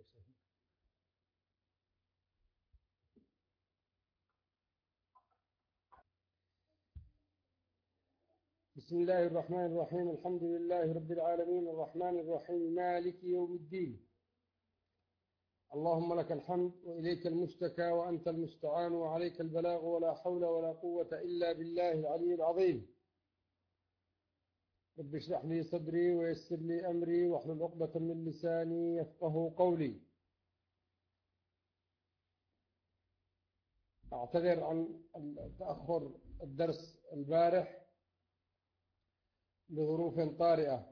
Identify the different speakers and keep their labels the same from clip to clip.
Speaker 1: بسم الله الرحمن الرحيم. الحمد لله رب العالمين الرحمن الرحيم مالك يوم الدين. اللهم لك الحمد وإليك المشتكى وأنت المستعان وعليك البلاغ ولا حول ولا قوة إلا بالله العلي العظيم. رب اشرح لي صدري ويسر لي أمري واحلل عقدة من لساني يفقه قولي. أعتذر عن تأخر الدرس البارح لظروف طارئة،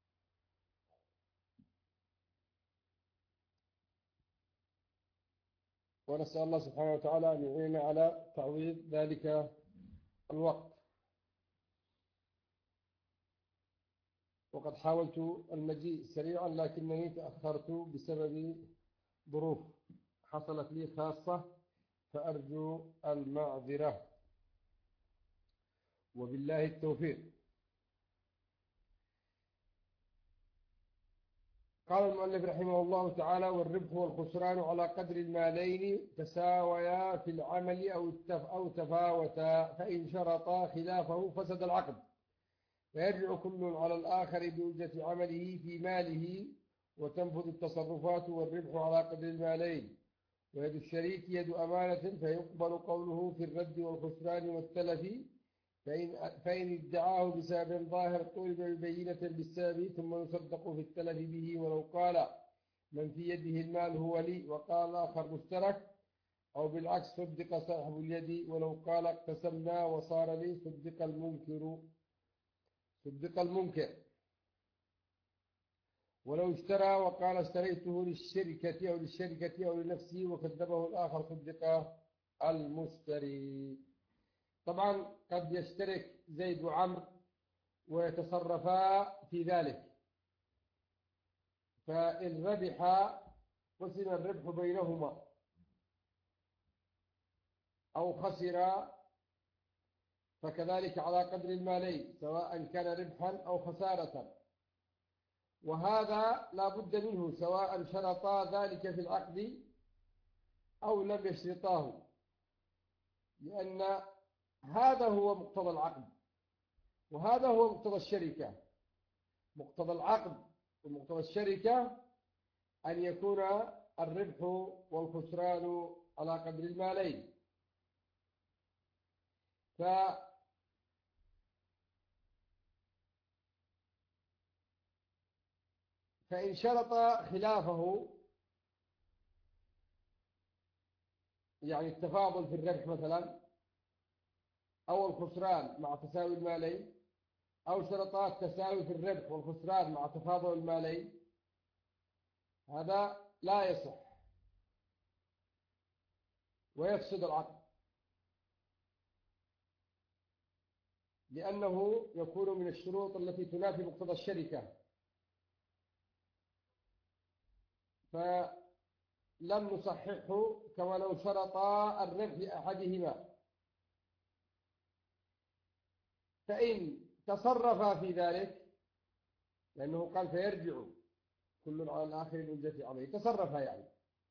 Speaker 1: ونسأل الله سبحانه وتعالى أن يعيننا على تعويض ذلك الوقت. وقد حاولت المجيء سريعا لكنني تأخرت بسبب ظروف حصلت لي خاصة، فأرجو المعذرة وبالله التوفيق. قال المؤلف رحمه الله تعالى: والربح والخسران على قدر المالين تساويا في العمل أو تفاوتا، فإن شرطا خلافه فسد العقد، فيرجع كل على الآخر بأجرة عمله في ماله، وتنفذ التصرفات والربح على قدر المالين، ويد الشريك يد أمانة، فيقبل قوله في الرد والخسران والتلف، فإن ادعاه بسبب ظاهر طلب ببينة بالسبب، ثم يصدق في التلف به، ولو قال من في يده المال هو لي وقال الآخر مشترك، أو بالعكس صدق صاحب اليد، ولو قال اقتسمنا وصار لي صدق المنكر. ولو اشترى وقال اشتريته للشركة أو لنفسه وكذبه الآخر صدق المشتري. طبعا قد يشترك زيد وعمرو ويتصرفا في ذلك، فإن ربحا قسم الربح بينهما، أو خسرا فكذلك على قدر المالين سواء كان ربحا أو خسارة. وهذا لا بد منه سواء شرطا ذلك في العقد أو لم يشرطاه، لأن هذا هو مقتضى العقد، وهذا هو مقتضى الشركة. مقتضى العقد ومقتضى الشركة أن يكون الربح والخسران على قدر المالين. فإن شرط خلافه، يعني التفاضل في الربح مثلا أو الخسران مع تساوي المالين، أو شرطا التساوي في الربح والخسران مع تفاضل المالين، هذا لا يصح ويفسد العقد، لأنه يكون من الشروط التي تنافي مقتضى الشركة، فلم نصححه كما لو شرطا الربح لأحدهما. فإن تصرف في ذلك، لأنه قال فيرجع كل على الآخر بأجرة عمله، تصرف يعني،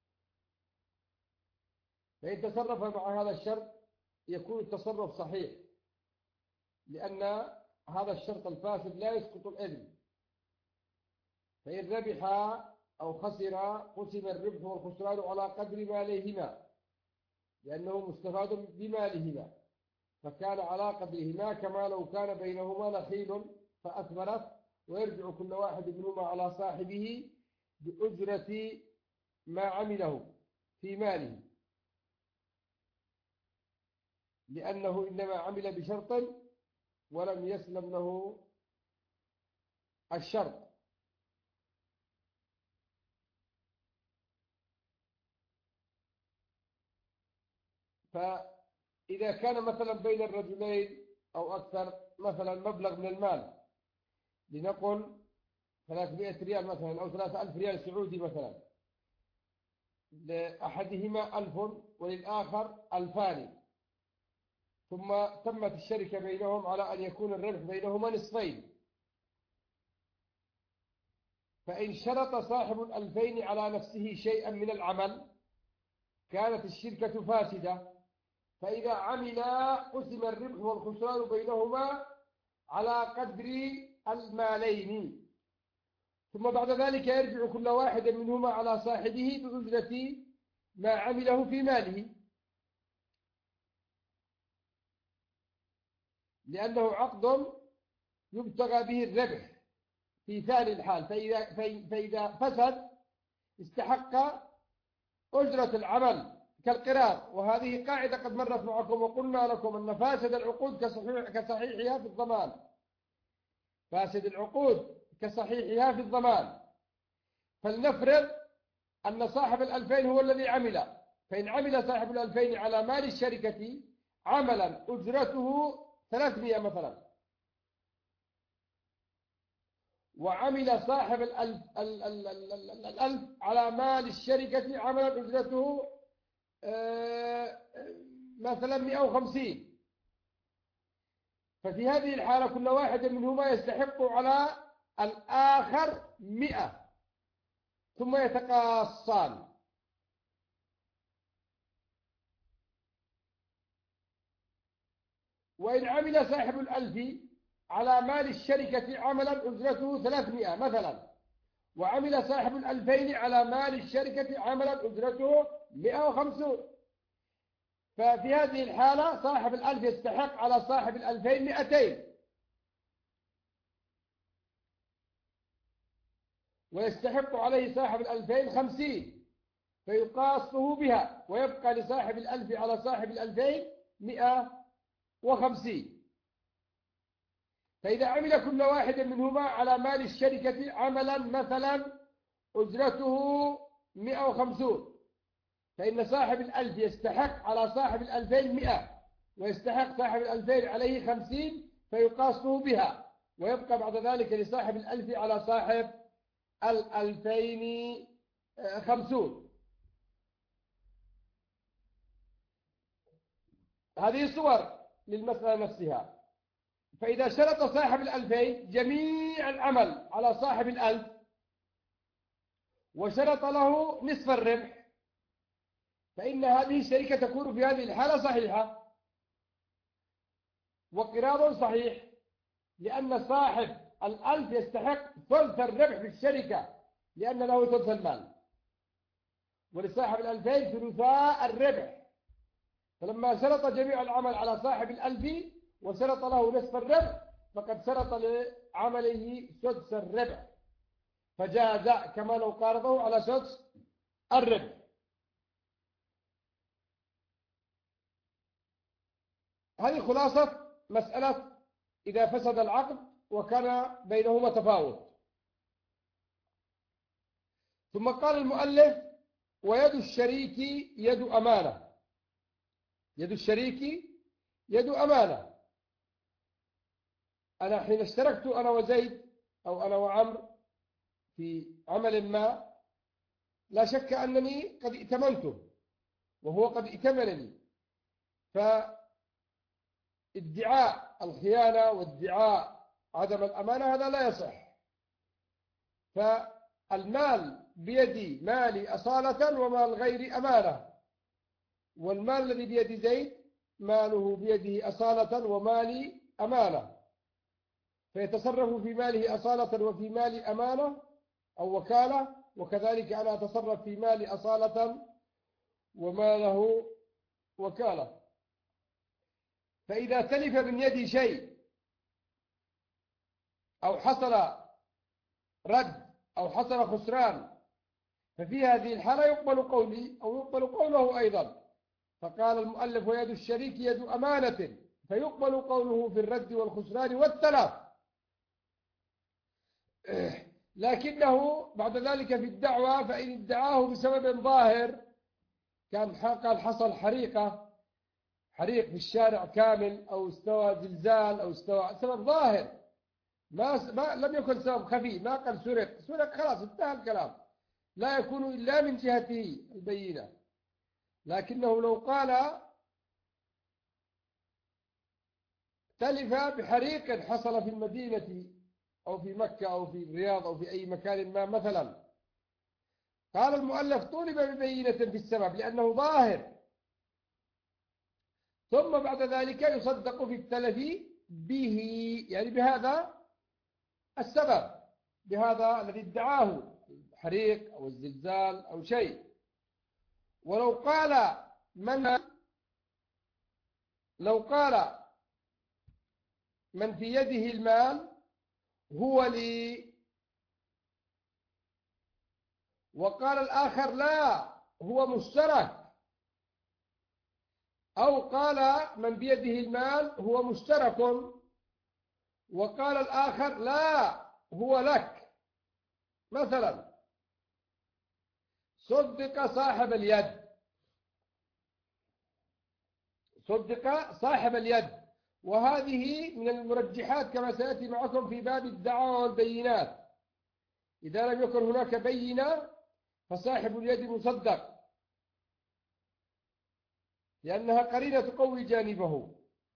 Speaker 1: فإن تصرف مع هذا الشرط يكون التصرف صحيح، لأن هذا الشرط الفاسد لا يسقط الإذن. فإن ربح أو خسر قسم الربح والخسران على قدر مالهما، لأنه مستفاد بمالهما، فكان على قدرهما، كما لو كان بينهما نخيل فأثمرت، ويرجع كل واحد منهما على صاحبه بأجرة ما عمله في ماله، لأنه إنما عمل بشرط ولم يسلم له الشرط. فإذا كان مثلا بين الرجلين أو أكثر مثلا مبلغ من المال، لنقل 300 ريال مثلا أو 3000 ريال سعودي مثلا، لأحدهما 1000 وللآخر 2000، ثم تمت الشركة بينهم على أن يكون الربح بينهما نصفين، فإن شرط صاحب الألفين على نفسه شيئا من العمل كانت الشركة فاسدة، فإذا عملا قسم الربح والخسران بينهما على قدر المالين، ثم بعد ذلك يرجع كل واحد منهما على صاحبه بأجرة ما عمله في ماله، لأنه عقد يبتغى به الربح في ثاني الحال. فإذا فسد استحق أجرة العمل كالقراض، وهذه قاعدة قد مرت معكم وقلنا لكم أن فاسد العقود كصحيحها في الضمان، فاسد العقود كصحيحها في الضمان. فلنفرض أن صاحب الألفين هو الذي عمل، فإن عمل صاحب الألفين على مال الشركة عملا أجرته 300 مثلا، وعمل صاحب الألف على مال الشركة عملا أجرته مثلا 150، ففي هذه الحالة كل واحد منهما يستحق على الآخر 100 ثم يتقاصان. وإن عمل صاحب الألف على مال الشركة عملا أجرته 300 مثلا، وعمل صاحب الألفين على مال الشركة عملا أجرته 150، ففي هذه الحالة صاحب الألف يستحق على صاحب الألفين 200، ويستحق عليه صاحب الألفين 50 فيقاصه بها، ويبقى لصاحب الألف على صاحب الألفين 150. فإذا عمل كل واحد منهما على مال الشركة عملا مثلا أجرته 150، فإن صاحب الألف يستحق على صاحب الألفين 100 ويستحق صاحب الألفين عليه 50 فيقاصه بها، ويبقى بعد ذلك لصاحب الألف على صاحب الألفين 50. هذه صور للمسألة نفسها. فإذا شرط صاحب الألفين جميع العمل على صاحب الألف وشرط له نصف الربح، فإن هذه الشركة تكون في هذه الحالة صحيحة وقراض صحيح، لأن صاحب الألف يستحق ثلث الربح في الشركة لأن له ثلث المال، ولصاحب الألفين ثلثاء الربح. فلما شرط جميع العمل على صاحب الألف وشرط له نصف الربح فقد شرط لعمله سدس الربح، فجاز كما لو قارضه على سدس الربح. هذه خلاصة مسألة إذا فسد العقد وكان بينهما تفاوت. ثم قال المؤلف: ويد الشريك يد أمانة. يد الشريك يد أمانة. أنا حين اشتركت أنا وزيد أو أنا وعمر في عمل ما، لا شك أنني قد ائتمنته وهو قد ائتمنني، فادعاء الخيانة وادعاء عدم الأمانة هذا لا يصح. فالمال بيدي مالي أصالة ومال غيري أمانة، والمال الذي بيد زيد ماله بيده أصالة ومالي أمانة، فيتصرف في ماله أصالة وفي مالي أمانة أو وكالة، وكذلك أنا أتصرف في مالي أصالة وماله وكالة. فإذا تلف من يدي شيء أو حصل رد أو حصل خسران، ففي هذه الحالة يقبل قولي أو يقبل قوله أيضا. فقال المؤلف: ويد الشريك يد أمانة، فيقبل قوله في الرد والخسران والتلف، لكنه بعد ذلك في الدعوة فإن ادعاه بسبب ظاهر، كان قال حصل حريق في الشارع كامل، أو استوى زلزال، أو استوى سبب ظاهر، ما لم يكن سبب خفي، ما قال سرق خلاص انتهى الكلام، لا يكون إلا من جهته البينة. لكنه لو قال تلف بحريق حصل في المدينة أو في مكة أو في الرياض أو في أي مكان ما مثلا. قال المؤلف طولب ببينة في السبب لأنه ظاهر، ثم بعد ذلك يصدق في التلف به، يعني بهذا السبب، بهذا الذي ادعاه، الحريق أو الزلزال أو شيء. ولو قال من في يده المال هو لي، وقال الآخر لا هو مشترك، أو قال من بيده المال هو مشترك وقال الآخر لا هو لك مثلا، صدق صاحب اليد، صدق صاحب اليد. وهذه من المرجحات كما سيأتي معكم في باب الدعوى والبينات. إذا لم يكن هناك بينة فصاحب اليد مصدق، لأنها قرينة تقوي جانبه.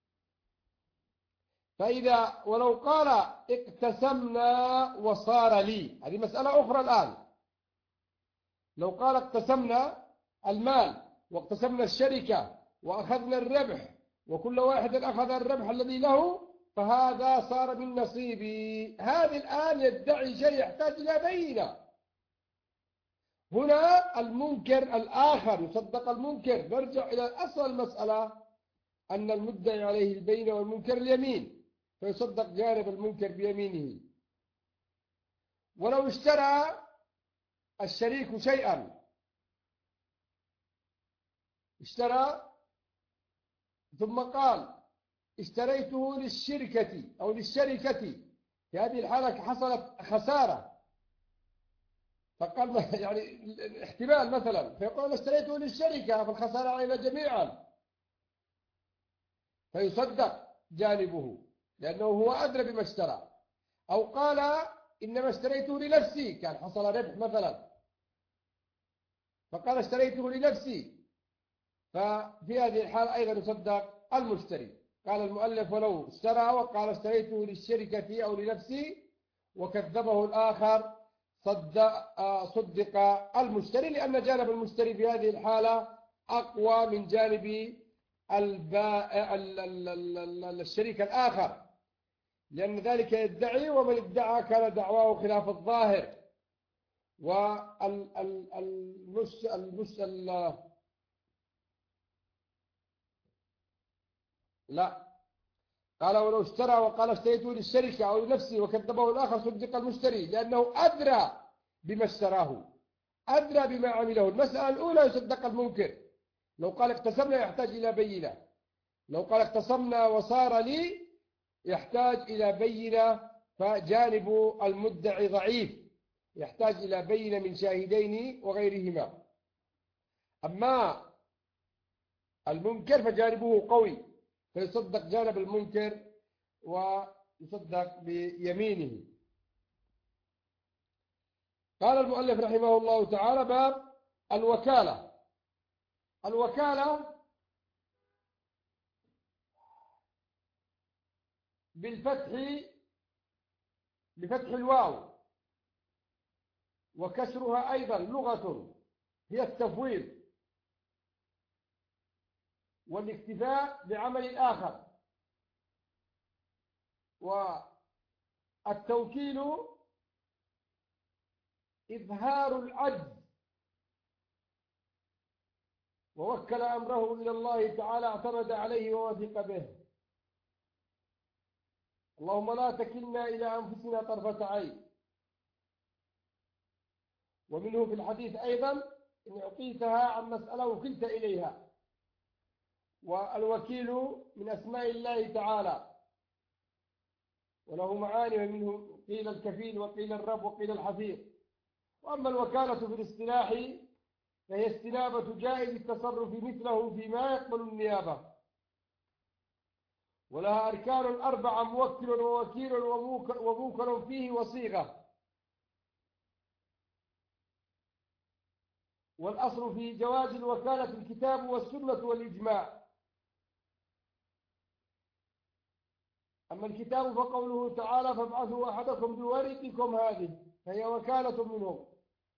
Speaker 1: فإذا ولو قال اقتسمنا وصار لي، هذه مسألة أخرى الآن. لو قال اقتسمنا المال واقتسمنا الشركة وأخذنا الربح وكل واحد أخذ الربح الذي له، فهذا صار من نصيبي. هذا الآن يدعي شيء يحتاج إلى بينة. هنا المنكر الآخر يصدق المنكر. نرجع إلى أصل المسألة أن المدعي عليه البينة والمنكر اليمين، فيصدق جانب المنكر بيمينه. ولو اشترى الشريك شيئا، اشترى ثم قال اشتريته للشركة أو للشركة، في هذه الحالة حصلت خسارة، فقال يعني احتمال مثلا، فيقول اشتريته للشركة فالخسارة علينا جميعا، فيصدق جانبه لأنه هو أدرى بما اشترى. أو قال إنما اشتريته لنفسي، كان حصل ربح مثلا فقال اشتريته لنفسي، ففي هذه الحالة أيضا يصدق المشتري. قال المؤلف ولو اشترى وقال اشتريته للشركة أو لنفسي وكذبه الآخر، صدق المشتري، لأن جانب المشتري في هذه الحالة أقوى من جانب الشريك الآخر، لأن ذلك يدعي، ومن ادعى كان دعواه خلاف الظاهر. لا، قال ولو اشترى وقال اشتريته للشركة أو لنفسه وكذبه الآخر، صدق المشتري لأنه أدرى بما اشتراه، أدرى بما عمله. المسألة الأولى يصدق المنكر. لو قال اقتسمنا يحتاج إلى بينة، لو قال اقتسمنا وصار لي يحتاج إلى بينة، فجانب المدعي ضعيف يحتاج إلى بينة من شاهدين وغيرهما. أما المنكر فجانبه قوي، فيصدق جانب المنكر ويصدق بيمينه. قال المؤلف رحمه الله تعالى باب الوكالة. الوكالة بفتح الواو وكسرها أيضا لغة هي التفويض والاكتفاء بعمل الآخر. والتوكيل إظهار العجز، ووكل أمره إلى الله تعالى، اعتمد عليه ووثق به. اللهم لا تكلنا إلى أنفسنا طرفة عين. ومنه في الحديث أيضا إن أعطيتها عن مسألة وكلت إليها. والوكيل من أسماء الله تعالى وله معاني، ومنه قيل الكفيل وقيل الرب وقيل الحفيظ. وأما الوكالة في الاصطلاح فهي استنابة جائز التصرف مثله فيما يقبل النيابة، ولها أركان أربعة: موكل ووكيل وموكل فيه وصيغة. والأصل في جواز الوكالة الكتاب والسنة والإجماع. أما الكتاب فقوله تعالى فابعثوا أحدكم بورقكم هذه، فهي وكالة منهم،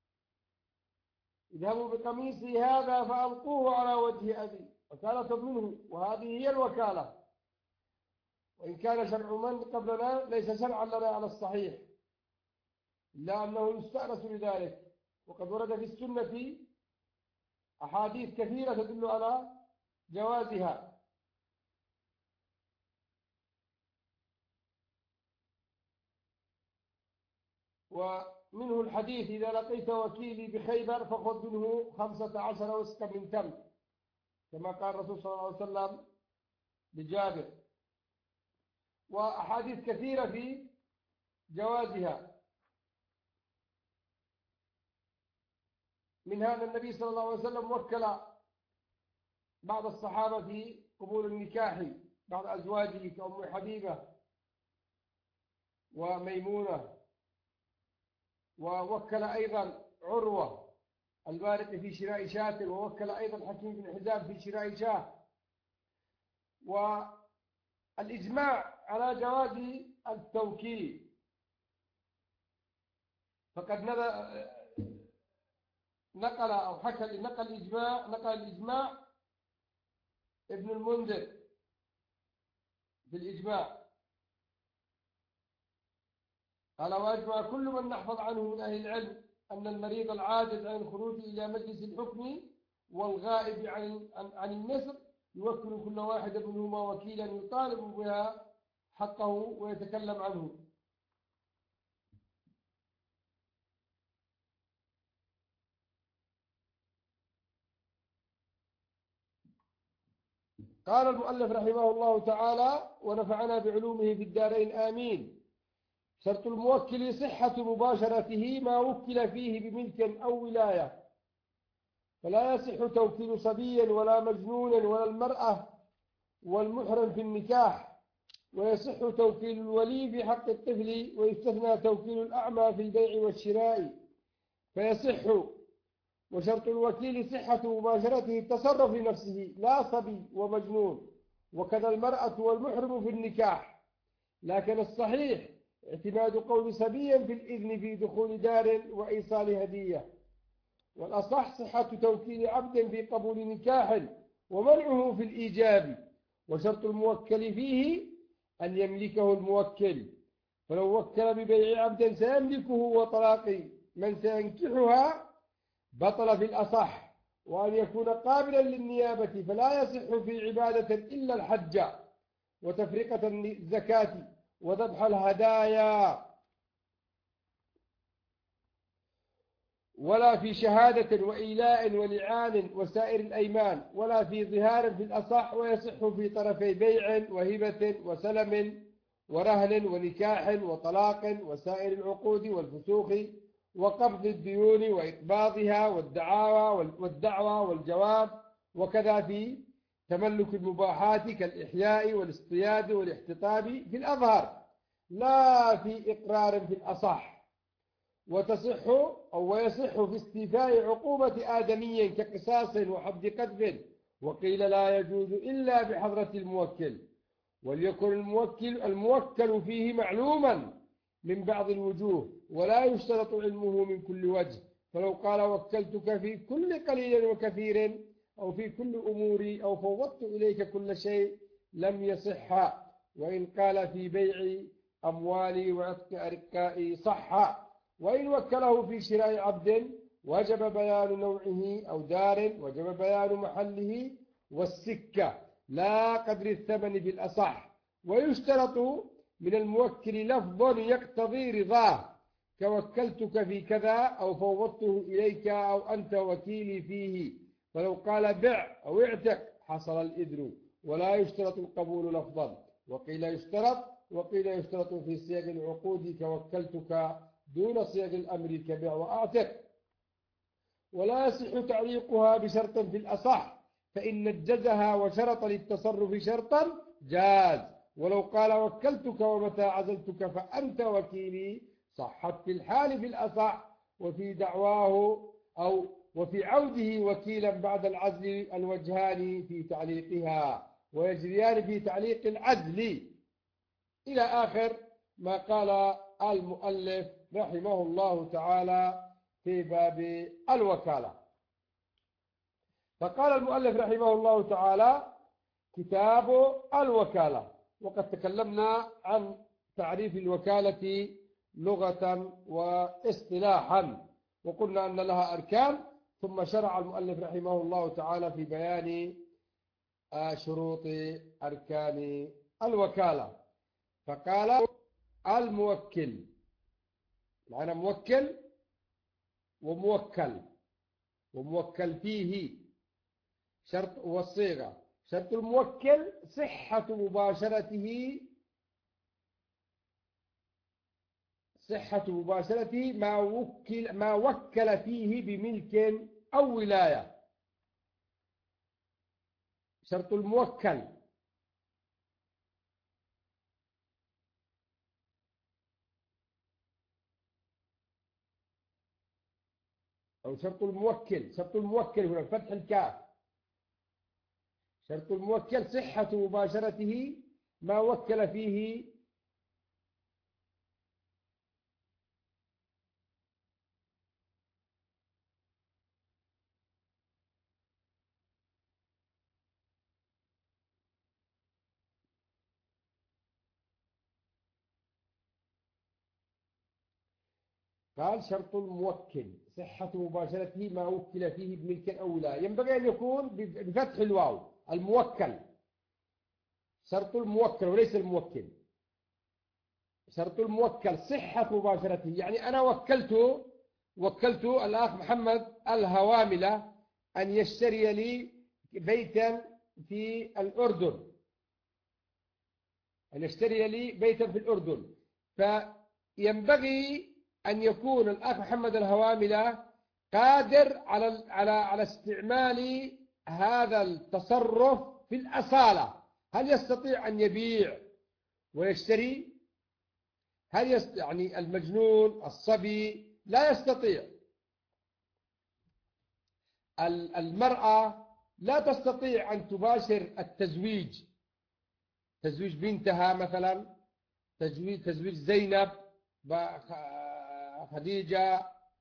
Speaker 1: اذهبوا بقميصي هذا فألقوه على وجه أبي، وكالة منه، وهذه هي الوكالة. وإن كان شرع من قبلنا ليس شرعا لنا على الصحيح، إلا أنه يستأنس لذلك. وقد ورد في السنة أحاديث كثيرة تدل على جوازها. ومنه الحديث إذا لقيت وكيلي بخيبر فخذ منه 15 وسقا من تمر، كما قال الرسول صلى الله عليه وسلم لجابر. وأحاديث كثيرة في جوازها، من هذا النبي صلى الله عليه وسلم وكل بعض الصحابة في قبول النكاح، بعض أزواجه كأم حبيبة وميمونة، ووكل أيضا عروة البارق في شراء شاة، ووكل أيضا حكيم بن حزام في شراء شاة. والإجماع على جواز التوكيل، فقد نقل أو حكى نقل الإجماع ابن المنذر في الإجماع، قال وأجمع كل من نحفظ عنه من أهل العلم أن المريض العاجز عن الخروج إلى مجلس الحكم والغائب عن النسر يوكل كل واحد منهما وكيلا يطالب بها حقه ويتكلم عنه. قال المؤلف رحمه الله تعالى ونفعنا بعلومه في الدارين آمين. شرط الموكل صحة مباشرته ما وكل فيه بملك أو ولاية، فلا يصح توكيل صبي ولا مجنون ولا المرأة والمحرم في النكاح، ويصح توكيل الولي في حق الطفل، ويستثنى توكيل الأعمى في البيع والشراء فيصح. وشرط الوكيل صحة مباشرته التصرف لنفسه لا صبي ومجنون، وكذا المرأة والمحرم في النكاح. لكن الصحيح اعتماد قول صبي في الإذن في دخول دار وإيصال هدية، والأصح صحة توكيل عبد في قبول نكاح ومنعه في الإيجاب. وشرط الموكل فيه أن يملكه الموكل، فلو وكل ببيع عبد سيملكه وطلاق من سينكحها بطل في الأصح، وأن يكون قابلا للنيابة، فلا يصح في عبادة إلا الحج وتفرقة الزكاة وذبح الهدايا، ولا في شهادة وإيلاء ولعان وسائر الأيمان، ولا في ظهار في الأصح. ويصح في طرفي بيع وهبة وسلم ورهن ونكاح وطلاق وسائر العقود والفسوق وقبض الديون وإقباضها والدعوى والجواب، وكذا في تملك المباحات كالإحياء والاصطياد والاحتطاب في الأظهر لا في إقرار في الأصح. ويصح في استيفاء عقوبة آدمي كقصاص وحد قذف، وقيل لا يجوز إلا بحضرة الموكل، وليكن الموكل فيه معلوما من بعض الوجوه، ولا يشترط علمه من كل وجه. فلو قال وكلتك في كل قليل وكثير أو في كل أموري أو فوضت إليك كل شيء لم يصح. وإن قال في بيع أموالي وعتق أرقائي صح. وإن وكله في شراء عبد وجب بيان نوعه أو دار، وجب بيان محله والسكة لا قدر الثمن بالأصح. ويشترط من الموكل لفظ يقتضي رضاه، كوكلتك في كذا أو فوضته إليك أو أنت وكيلي فيه. فلو قال بع أو اعتق حصل الإذن، ولا يشترط القبول لفظا. وقيل يشترط في صيغ العقود كوكلتك دون صيغ الأمر كبع وأعتق. ولا يصح تعليقها بشرط في الأصح، فإن نجزها وشرط للتصرف شرطا جاز. ولو قال وكلتك ومتى عزلتك فأنت وكيلي صحت في الحال في الأصح، وفي دعواه وفي عوده وكيلا بعد العزل الوجهان في تعليقها، ويجريان في تعليق العزل. إلى آخر ما قال المؤلف رحمه الله تعالى في باب الوكالة. فقال المؤلف رحمه الله تعالى: كتاب الوكالة. وقد تكلمنا عن تعريف الوكالة لغة واصطلاحا، وقلنا أن لها أركان، ثم شرع المؤلف رحمه الله تعالى في بيان شروط أركان الوكالة. فقال: الموكل، معنى موكل وموكل وموكل فيه. شرط والصيغة: شرط الموكل صحة مباشرته ما وكل فيه بملك أو ولاية. شرط الموكل أو شرط الموكل هنا فتح الكاف. شرط الموكل صحة مباشرته ما وكل فيه قال: شرط الموكل صحة مباشرته ما وكل فيه بملك أو ولاية. ينبغي أن يكون بفتح الواو. الموكل، شرط الموكل وليس الموكل. شرط الموكل صحة مباشرته، يعني أنا وكلت الأخ محمد الهواملة أن يشتري لي بيتا في الأردن، فينبغي أن يكون الأخ محمد الهواملة قادر على استعمال هذا التصرف في الأصالة. هل يستطيع أن يبيع ويشتري؟ يعني المجنون الصبي لا يستطيع. المرأة لا تستطيع أن تباشر التزويج، تزويج بنتها مثلا، تزويج زينب، خديجة،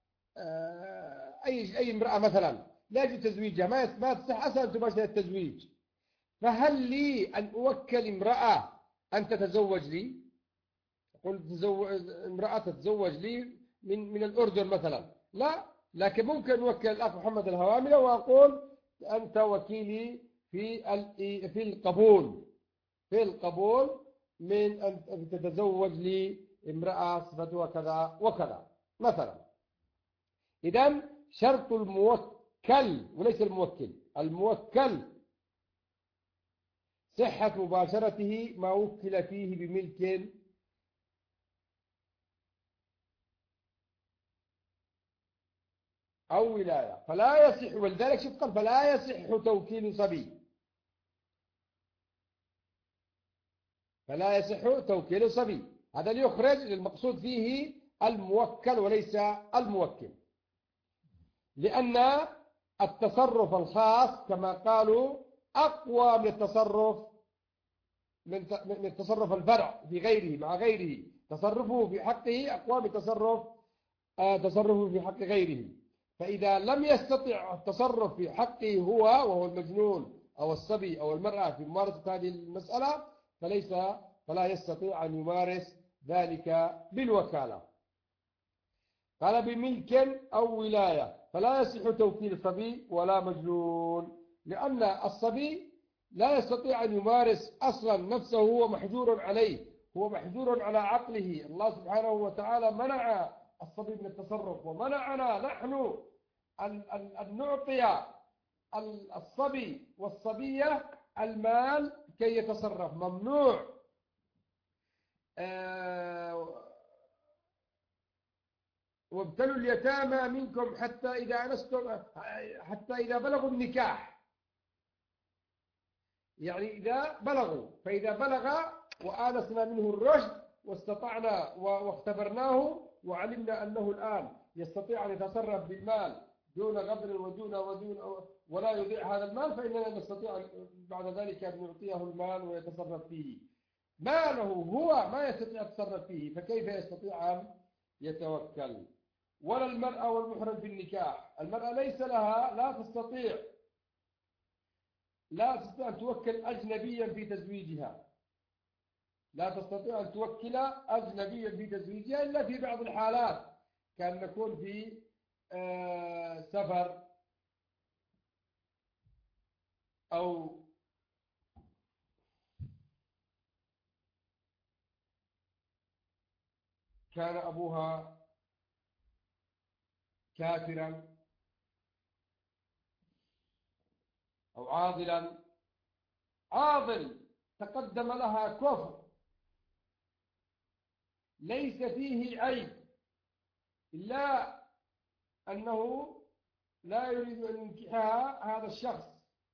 Speaker 1: أي امرأة مثلا لا يجوز تزويجها، ما تصح أصلا أن تباشر التزويج. فهل لي أن أوكل امرأة أن تتزوج لي؟ قلت امرأة تتزوج لي من الأردن مثلا، لا، لكن ممكن أوكل الأخ محمد الهواملة وأقول: أنت وكيلي في القبول من أن تتزوج لي امرأة صفتها كذا وكذا مثلا. إذن شرط الموكل وليس الموكل، الموكل صحة مباشرته ما وكل فيه بملك أو ولاية. فلا يصح، ولذلك شوف قال: فلا يصح توكيل صبي. فلا يصح توكيل صبي، هذا ليخرج المقصود فيه الموكل وليس الموكل، لأن التصرف الخاص كما قالوا أقوى من التصرف الفرع في غيره مع غيره. تصرفه في حقه أقوى من تصرفه في حق غيره. فإذا لم يستطع التصرف في حقه هو، وهو المجنون أو الصبي أو المرأة، في ممارسة هذه المسألة، فلا يستطيع أن يمارس ذلك بالوكالة. قال: بملك أو ولاية. فلا يصح توكيل صبي ولا مجنون، لأن الصبي لا يستطيع أن يمارس أصلا نفسه، هو محجور عليه، هو محجور على عقله. الله سبحانه وتعالى منع الصبي من التصرف، ومنعنا نحن أن نعطي الصبي والصبية المال كي يتصرف، ممنوع. وابتلوا اليتامى منكم حتى إذا بلغوا النكاح، يعني إذا بلغوا. فإذا بلغ وآنسنا منه الرشد واستطعنا واختبرناه وعلمنا أنه الآن يستطيع أن يتصرف بالمال دون غدر ولا يضيع هذا المال، فإننا نستطيع بعد ذلك أن نعطيه المال ويتصرف فيه. ماله هو ما يستطيع التصرف فيه، فكيف يستطيع أن يتوكل؟ ولا المرأة والمحرم في النكاح، المرأة ليس لها لا تستطيع أن توكل أجنبيا في تزويجها، لا تستطيع أن توكل أجنبيا في تزويجها إلا في بعض الحالات، كان نكون في سفر أو كان أبوها كافرا أو عاضل تقدم لها كفر ليس فيه عيب، إلا أنه لا يريد أن ينكحها هذا الشخص،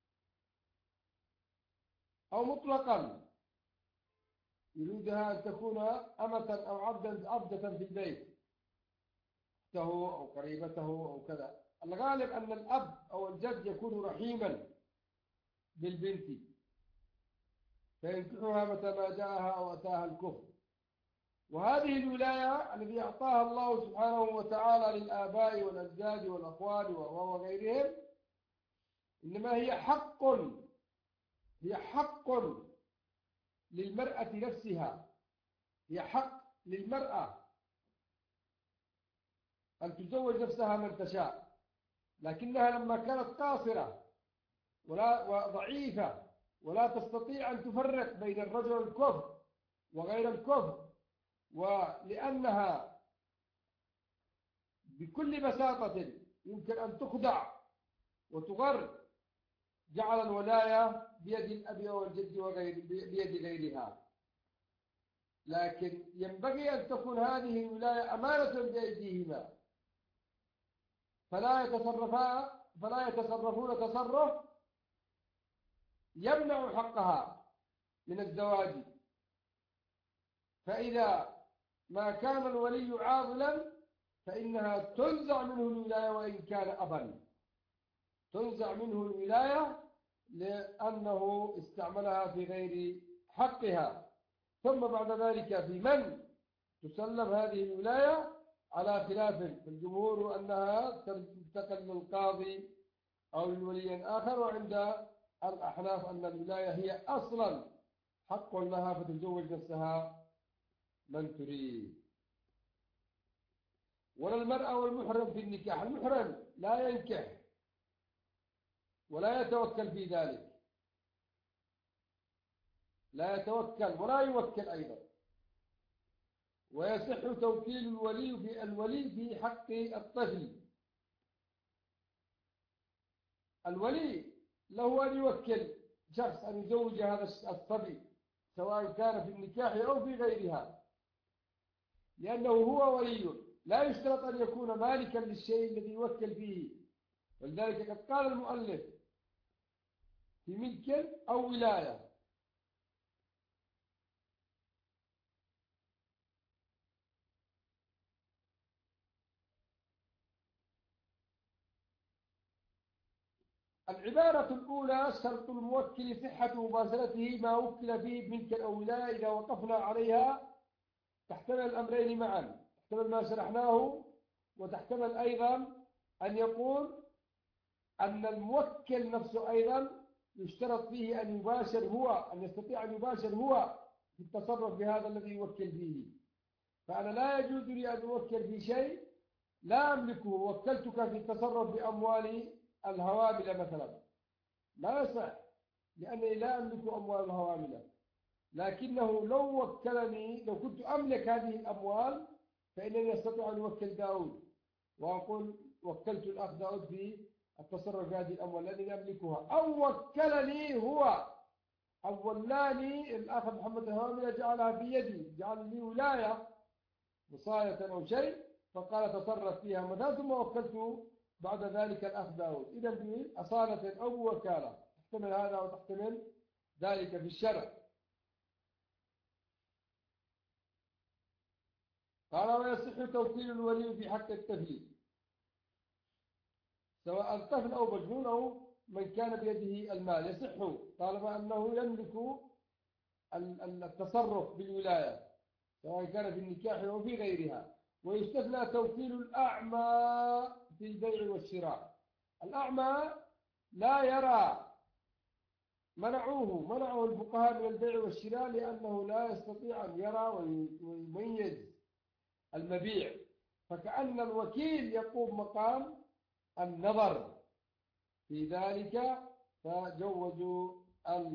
Speaker 1: أو مطلقا يريدها أن تكون أمة أو عبدة في البيت، أخته أو قريبته أو كذا. الغالب أن الأب أو الجد يكون رحيما بالبنت فينكحها متى ما جاءها أو أتاها الكفر. وهذه الولاية التي أعطاها الله سبحانه وتعالى للآباء والأجداد والأخوال وغيرهم إنما هي حق للمرأة نفسها، هي حق للمرأة أن تزوج نفسها من تشاء، لكنها لما كانت قاصرة وضعيفة ولا تستطيع أن تفرق بين الرجل الكفر وغير الكفر، ولأنها بكل بساطة يمكن أن تخدع وتغر، جعل الولاية بيد الأب والجد بيد غيرها. لكن ينبغي أن تكون هذه الولاية أمانة بأيديهما، فلا يتصرفون تصرف يمنع حقها من الزواج. فإذا ما كان الولي عاضلا فإنها تنزع منه الولاية وإن كان أبا، تنزع منه الولاية لأنه استعملها في غير حقها. ثم بعد ذلك في من تسلم هذه الولاية على خلاف في الجمهور أنها تنتقل للقاضي أو لولي آخر، وعند الأحناف أن الولاية هي أصلا حق لها فتزوج نفسها من تريد. ولا المرأة والمحرم في النكاح، المحرم لا ينكح ولا يتوكل في ذلك، لا يتوكل ولا يوكل أيضا. ويصح توكيل الولي في حق الطفل. الولي له أن يوكل شخص أن يزوج هذا الصبي سواء كان في النكاح أو في غيرها، لأنه هو ولي، لا يشترط أن يكون مالكا للشيء الذي يوكل فيه. ولذلك قد قال المؤلف في ملك أو ولاية. العبارة الأولى شرط الموكل صحة مباشرته ما وكل فيه ملكا أو ولاية، إذا وقفنا عليها تحتمل الأمرين معا، تحتمل ما شرحناه، وتحتمل أيضا أن يقول أن الموكل نفسه أيضا يشترط فيه أن يباشر هو، أن يستطيع أن يباشر هو في التصرف بهذا الذي يوكل فيه. فأنا لا يجوز لي أن أوكل في شيء لا أملكه، وكلتك في التصرف بأموال الهوامل مثلا، لا يصح لأنني لا أملك أموال الهوامل. لكنه لو وكلني، لو كنت أملك هذه الأموال فإنني أستطيع أن أوكل داود وأقول وكلت الأخ داود في التصرف في هذه الأموال لأنني أملكها، أو وكلني هو أو ولاني الأخ محمد الهوامل جعلها في يدي، جعل لي ولاية وصاية أو شيء، فقال تصرف فيها مدى، ثم وكلت بعد ذلك الأخ داود. إذا بأصالة أو وكالة تحتمل هذا وتحتمل ذلك في الشرع. قال ويصح توكيل الولي في حق الطفل سواء الطفل أو مجنون أو من كان بيده المال، يصح طالما أنه يملك التصرف بالولاية سواء كان في النكاح أو في غيرها. ويستثنى توكيل الأعمى في البيع والشراء. الأعمى لا يرى، منعه الفقهاء من البيع والشراء لأنه لا يستطيع أن يرى ويميز المبيع، فكأن الوكيل يقوم مقام النظر في ذلك، فجوزوا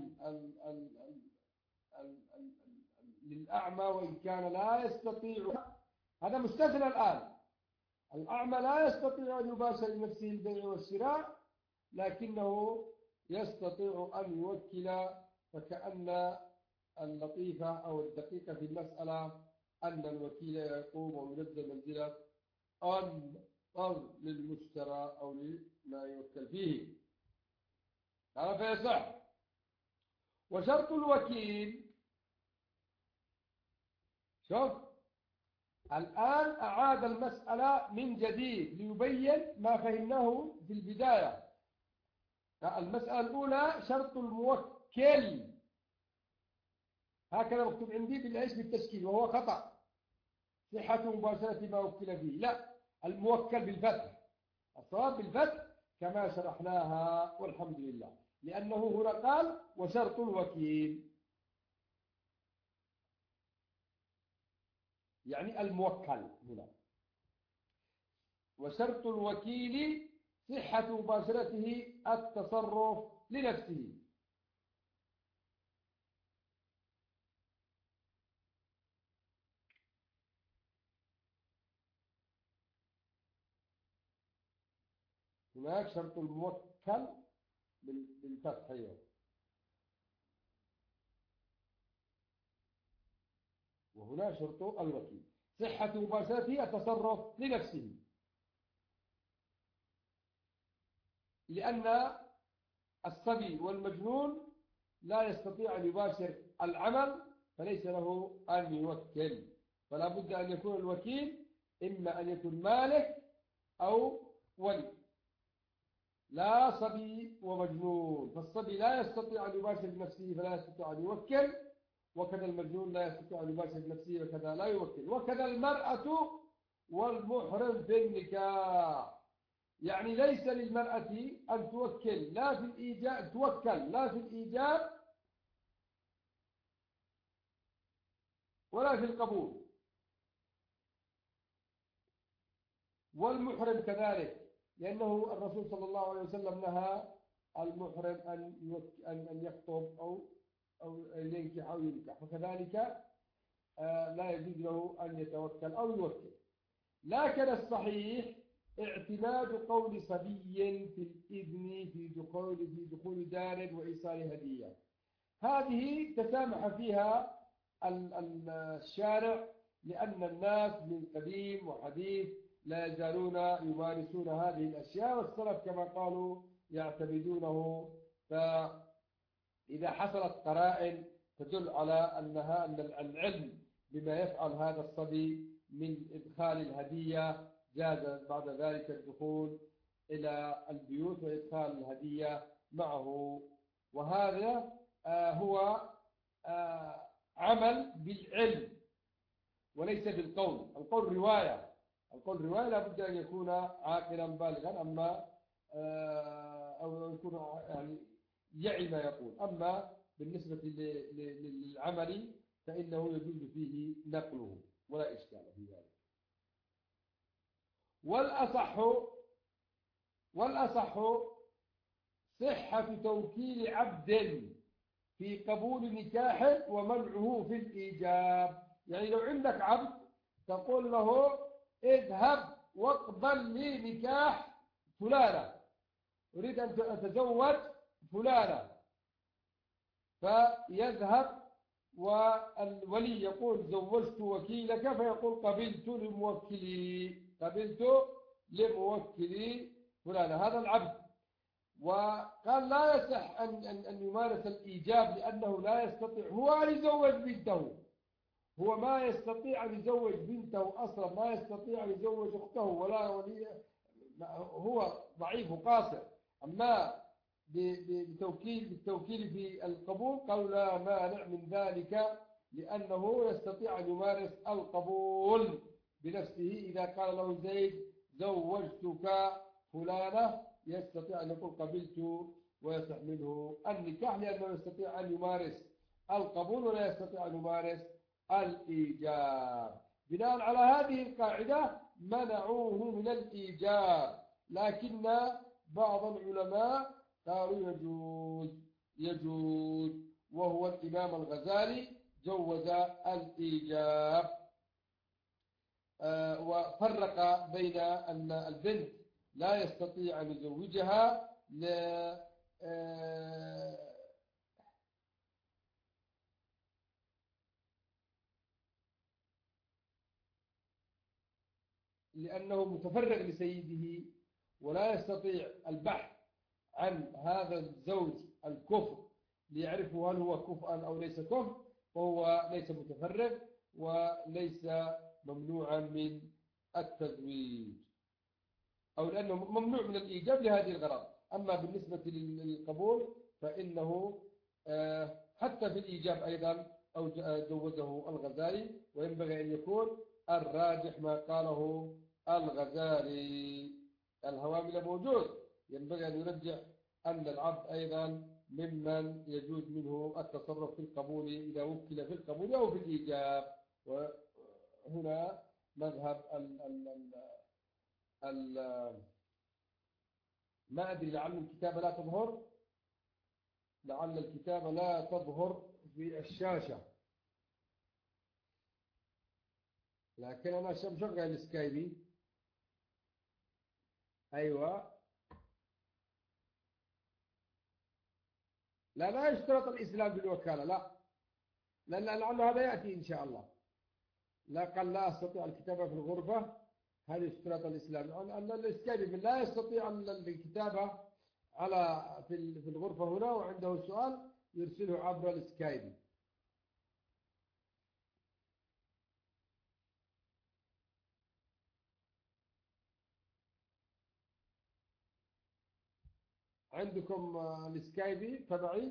Speaker 1: للأعمى وإن كان لا يستطيع. هذا مستثنى الآن. الأعمى لا يستطيع أن يباشر لنفسه البيع والشراء، لكنه يستطيع أن يوكل. فكأن اللطيفة أو الدقيقة في المسألة أن الوكيل يقوم وينزل منزلة النظر للمشترى أو لما يوكل فيه، هذا فيصح. وشرط الوكيل، شوف الآن أعاد المسألة من جديد ليبين ما فهمناه في البداية. المسألة الأولى شرط الموكل، هكذا مكتوب عندي بالعيش بالتشكيل وهو خطأ، صحة مباشرة ما وكل فيه، لا الموكل بالفتح، الصواب بالفتح كما شرحناها والحمد لله، لأنه هنا قال وشرط الوكيل يعني الموكل هنا. وشرط الوكيل صحة مباشرته التصرف لنفسه. هناك شرط الموكل بالفتح أيضا، وهنا شرط الوكيل صحة مباشرته التصرف لنفسه، لأن الصبي والمجنون لا يستطيع أن يباشر العمل فليس له أن يوكل، فلا بد أن يكون الوكيل إما أن يكون مالك أو ولي، لا صبي ومجنون. فالصبي لا يستطيع أن يباشر بنفسه فلا يستطيع أن يوكل، وكذا المجنون لا يستطيع أن يباشر بنفسه وكذا لا يوكل. وكذا المرأة والمحرم في النكاح، يعني ليس للمرأة أن توكل لا في الإيجاب، لا في الإيجاب ولا في القبول، والمحرم كذلك، لأنه الرسول صلى الله عليه وسلم نهى المحرم أن يخطب أو ينكح أو ينكح، وكذلك لا يجوز له أن يتوكل أو يوكل. لكن الصحيح اعتماد قول صبي في الإذن في دخول دار وإيصال هدية، هذه تسامح فيها الشارع، لأن الناس من قديم وحديث لا يزالون يمارسون هذه الأشياء، والسلف كما قالوا يعتمدونه. فإذا حصلت قرائن تدل على أن العلم بما يفعل هذا الصبي من إدخال الهدية جاز بعد ذلك الدخول إلى البيوت وإدخال الهدية معه. وهذا هو عمل بالعلم وليس بالقول. القول رواية، لا بد أن يكون عاقلا بالغا، أما أو يكون يعني يعي ما يقول. أما بالنسبة للعمل فإنه يجوز فيه نقله ولا إشكال في ذلك. والأصح صحة توكيل عبد في قبول نكاح ومنعه في الإيجاب. يعني لو عندك عبد تقول له اذهب واقبل لي نكاح فلانة، أريد أن أتزوج فلانة، فيذهب والولي يقول زوجت وكيلك، فيقول قبلت لموكلي فلانة، هذا العبد. وقال لا يصح أن يمارس الإيجاب لأنه لا يستطيع هو أن يزوج بنته، هو ما يستطيع أن يزوج بنته أصلا، ما يستطيع أن يزوج أخته ولا ولي، هو ضعيف وقاصر. أما بالتوكيل في القبول قالوا لا مانع من ذلك، لأنه يستطيع أن يمارس القبول بنفسه. إذا قال له زيد زوجتك فلانة يستطيع أن يقول قبلت ويصح منه النكاح، لأنه يستطيع أن يمارس القبول ولا يستطيع أن يمارس الإيجاب. بناء على هذه القاعدة منعوه من الإيجاب، لكن بعض العلماء قالوا يجوز، وهو الإمام الغزالي جوز الإيجاب. وفرق بين أن البنت لا يستطيع أن يزوجها لأنه متفرغ لسيده ولا يستطيع البحث عن هذا الزوج الكفء ليعرفه هل هو كفء أو ليس كفء، فهو ليس متفرغ وليس ممنوعا من التزويج، أو لأنه ممنوع من الإيجاب لهذه الغرض. أما بالنسبة للقبول فإنه حتى في الإيجاب أيضا أو جوزه الغزالي، وينبغي أن يكون الراجح ما قاله الغزالي. الهوامل موجود، ينبغي أن يرجح أن العبد أيضا ممن يجوز منه التصرف في القبول إذا وكل في القبول أو في الإيجاب. وهنا مذهب ما أدري، لعل الكتابة لا تظهر، لعل الكتابة لا تظهر في الشاشة، لكن أنا مشغل السكايبي. أيوة، لا يشترط الإسلام بالوكالة، لا لعل هذا يأتي إن شاء الله. لا قال لا أستطيع الكتابة في الغرفة، هذا يشترط الإسلام. أن السكايبي لا يستطيع الكتابة في الغرفة هنا وعنده سؤال يرسله عبر السكايبي. عندكم السكايبي تبعي؟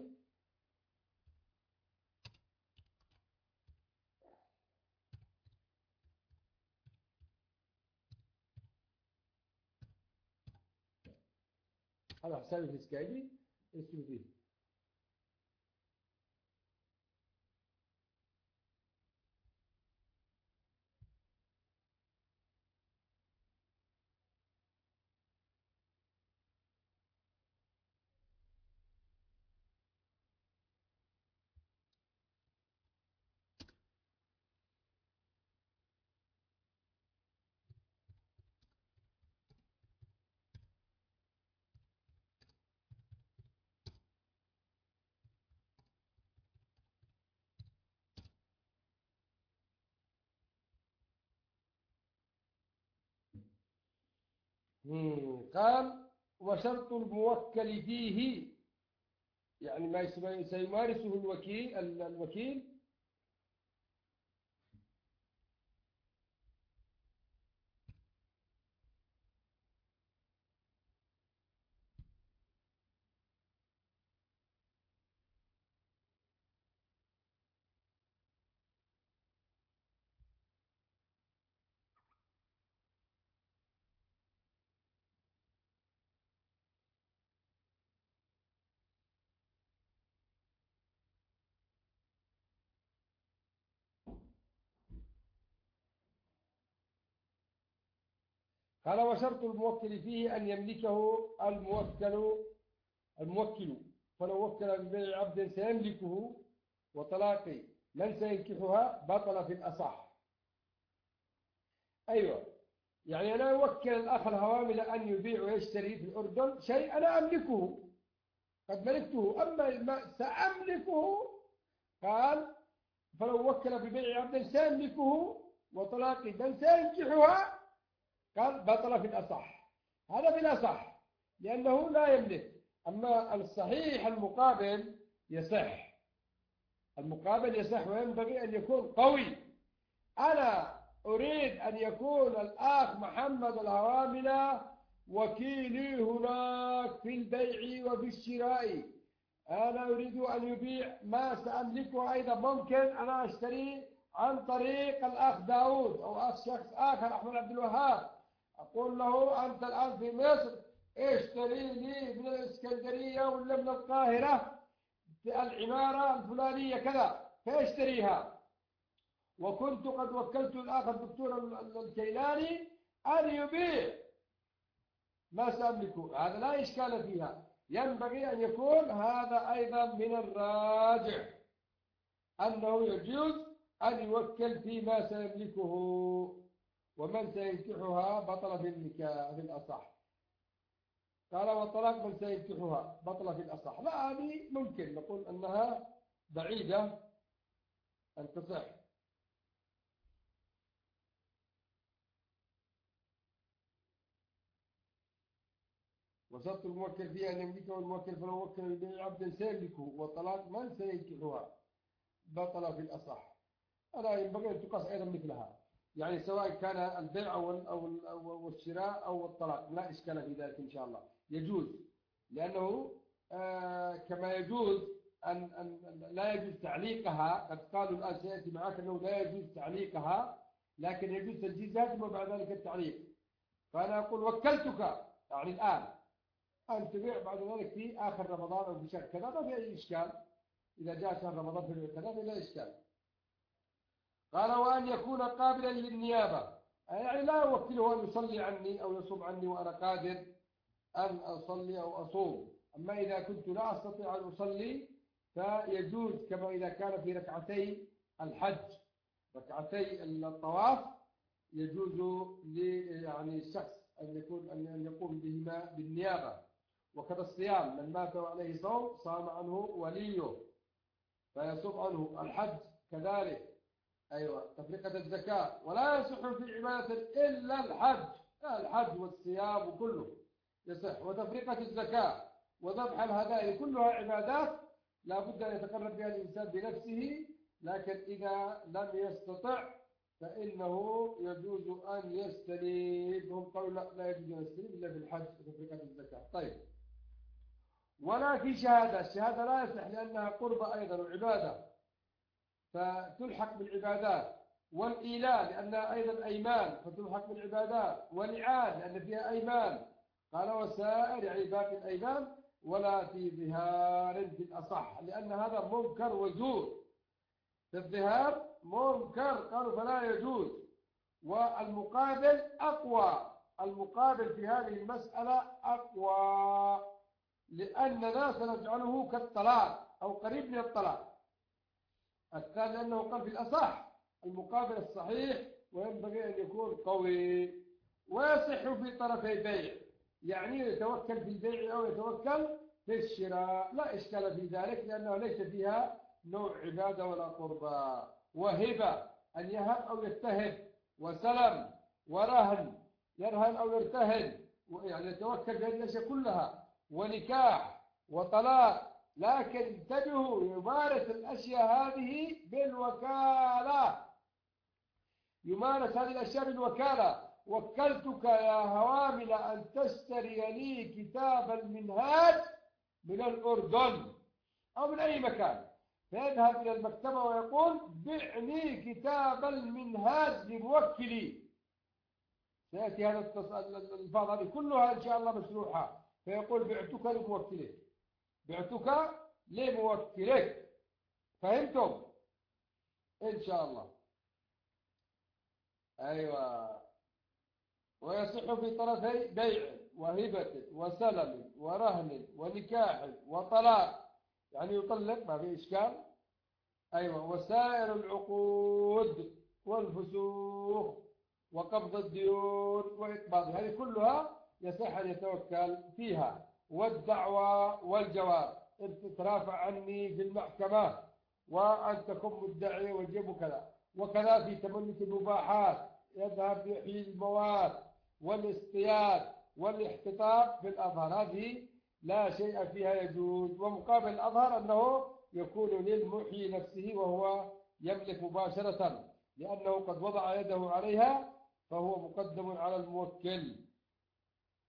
Speaker 1: هذا حسابي في سكايبي، ارسلوا فيه. قال وشرط الموكل فيه، يعني ما سيمارسه الوكيل قال وشرط الموكل فيه أن يملكه الموكل، فلو وكل ببيع عبد سيملكه وطلاق من سينكحها بطل في الأصح. أيوة، يعني أنا أوكل الأخ الهوامل أن يبيع ويشتري في الأردن شيء أنا أملكه، قد ملكته، أما ما سأملكه قال فلو وكل ببيع عبد سيملكه وطلاق من سينكحها قال بطل في الأصح. هذا في الأصح لأنه لا يملك. أما الصحيح المقابل يصح، المقابل يصح، وينبغي أن يكون قوي. أنا أريد أن يكون الأخ محمد الهواملة وكيلي هناك في البيع وفي الشراء، أنا أريد أن يبيع ما سأملكه أيضا، ممكن أنا أشتري عن طريق الأخ داود أو شخص آخر أحمد عبد الوهاب، أقول له أنت الآن في مصر اشتري لي من الإسكندرية ولا من القاهرة العمارة الفلانية كذا، فاشتريها. وكنت قد وكلت الآخر الدكتور الكيلاني أن يبيع ما سأملكه، هذا لا إشكال فيها. ينبغي أن يكون هذا أيضا من الراجع أنه يجوز أن يوكل فيما سيملكه، ومن سينكحها بطل في النكاح في الأصح. قال والطلاق من سينكحها بطل في الأصح. لا، هذه ممكن نقول أنها بعيدة أن تصح. وشرط الموكل فيها أن يملكه الموكل، فلو وكل البيع عبدا سيملكه، والطلاق من سينكحها بطل في الأصح. ألا ينبغي أن تقاس أيضا مثلها، يعني سواء كان البيع أو الشراء أو الطلاق لا إشكال في ذلك إن شاء الله، يجوز. لأنه كما يجوز أن لا يجوز تعليقها، قد قالوا الآن سيأتي معك أنه لا يجوز تعليقها، لكن يجوز تجهيزها ثم بعد ذلك التعليق. فأنا أقول وكلتك يعني الآن أن تبيع بعد ذلك في آخر رمضان أو في شهر كذا، ما في أي إشكال. إذا جاء شهر رمضان في كذا لا إشكال. قال وأن يكون قابلا للنيابة، يعني لا أوكله أن يصلي عني أو يصوم عني وأنا قادر أن أصلي أو أصوم. أما إذا كنت لا أستطيع أن أصلي فيجوز، كما إذا كان في ركعتي الحج ركعتي الطواف، يجوز يعني الشخص أن يقوم بهما بالنيابة. وكذا الصيام، من مات عليه صوم صام عنه وليه فيصوم عنه. الحج كذلك، أيوة. تفرقة الزكاة، ولا يصح في عبادة إلا الحج والصيام كله يصح. وتفرقة الزكاة وذبح الهدايا كلها عبادات لا بد أن يتقرب بها الإنسان بنفسه، لكن إذا لم يستطع فإنه يجوز أن يستلم. هم قالوا لا يجوز أن يستلم إلا في الحج وتفرقة الزكاة. طيب، ولا في الشهادة لا يصح لأنها قربة أيضا وعبادة فتلحق بالعبادات. والإيلاء لأنها أيضا أيمان فتلحق بالعبادات. والإعان لأن فيها أيمان. قال وسائر يعني باقي الأيمان. ولا في ظهار في الأصح لأن هذا منكر وزور. في الظهار منكر قالوا فلا يجوز. والمقابل أقوى، المقابل في هذه المسألة أقوى، لأننا سنجعله كالطلاق أو قريب من الطلاق. الثاني لأنه قال في الأصح المقابل الصحيح، وينبغي أن يكون قوي ويصح في طرفي بيع، يعني يتوكل في البيع أو يتوكل في الشراء، لا إشكال في ذلك لأنه ليس فيها نوع عبادة ولا قربى. وهبة أن يهب أو يتهب، وسلم ورهن يرهن أو يرتهن، يعني يتوكل في هذه الأشياء كلها. ونكاح وطلاق، لكن انتبهوا يمارس الأشياء هذه بالوكالة، يمارس هذه الأشياء بالوكالة. وكلتك يا هوامل أن تشتري لي كتاب المنهاج من الأردن أو من أي مكان، فيذهب إلى المكتبة ويقول بعني كتاب المنهاج لموكلي. سيأتي هذا الألفاظ هذه كلها إن شاء الله مشروحة. فيقول بعتك لموكلك، بعتك لموكلك. فهمتم إن شاء الله؟ أيوة. ويصح في طرفي بيع وهبة وسلم ورهن ونكاح وطلاق، يعني يطلق ما في إشكال. أيوة. وسائر العقود والفسوق وقبض الديون وإقباض، هذه كلها يصح أن يتوكل فيها. والدعوة والجواب، ترافع عني في المحكمة وأن تكون مدعي وجب كذا. وكذا في تملك المباحات، يذهب يحيي المواد والاصطياد والاحتطاب في الأظهر، هذه لا شيء فيها يجوز. ومقابل الأظهر أنه يكون للمحيي نفسه وهو يملك مباشرة، لأنه قد وضع يده عليها فهو مقدم على الموكل.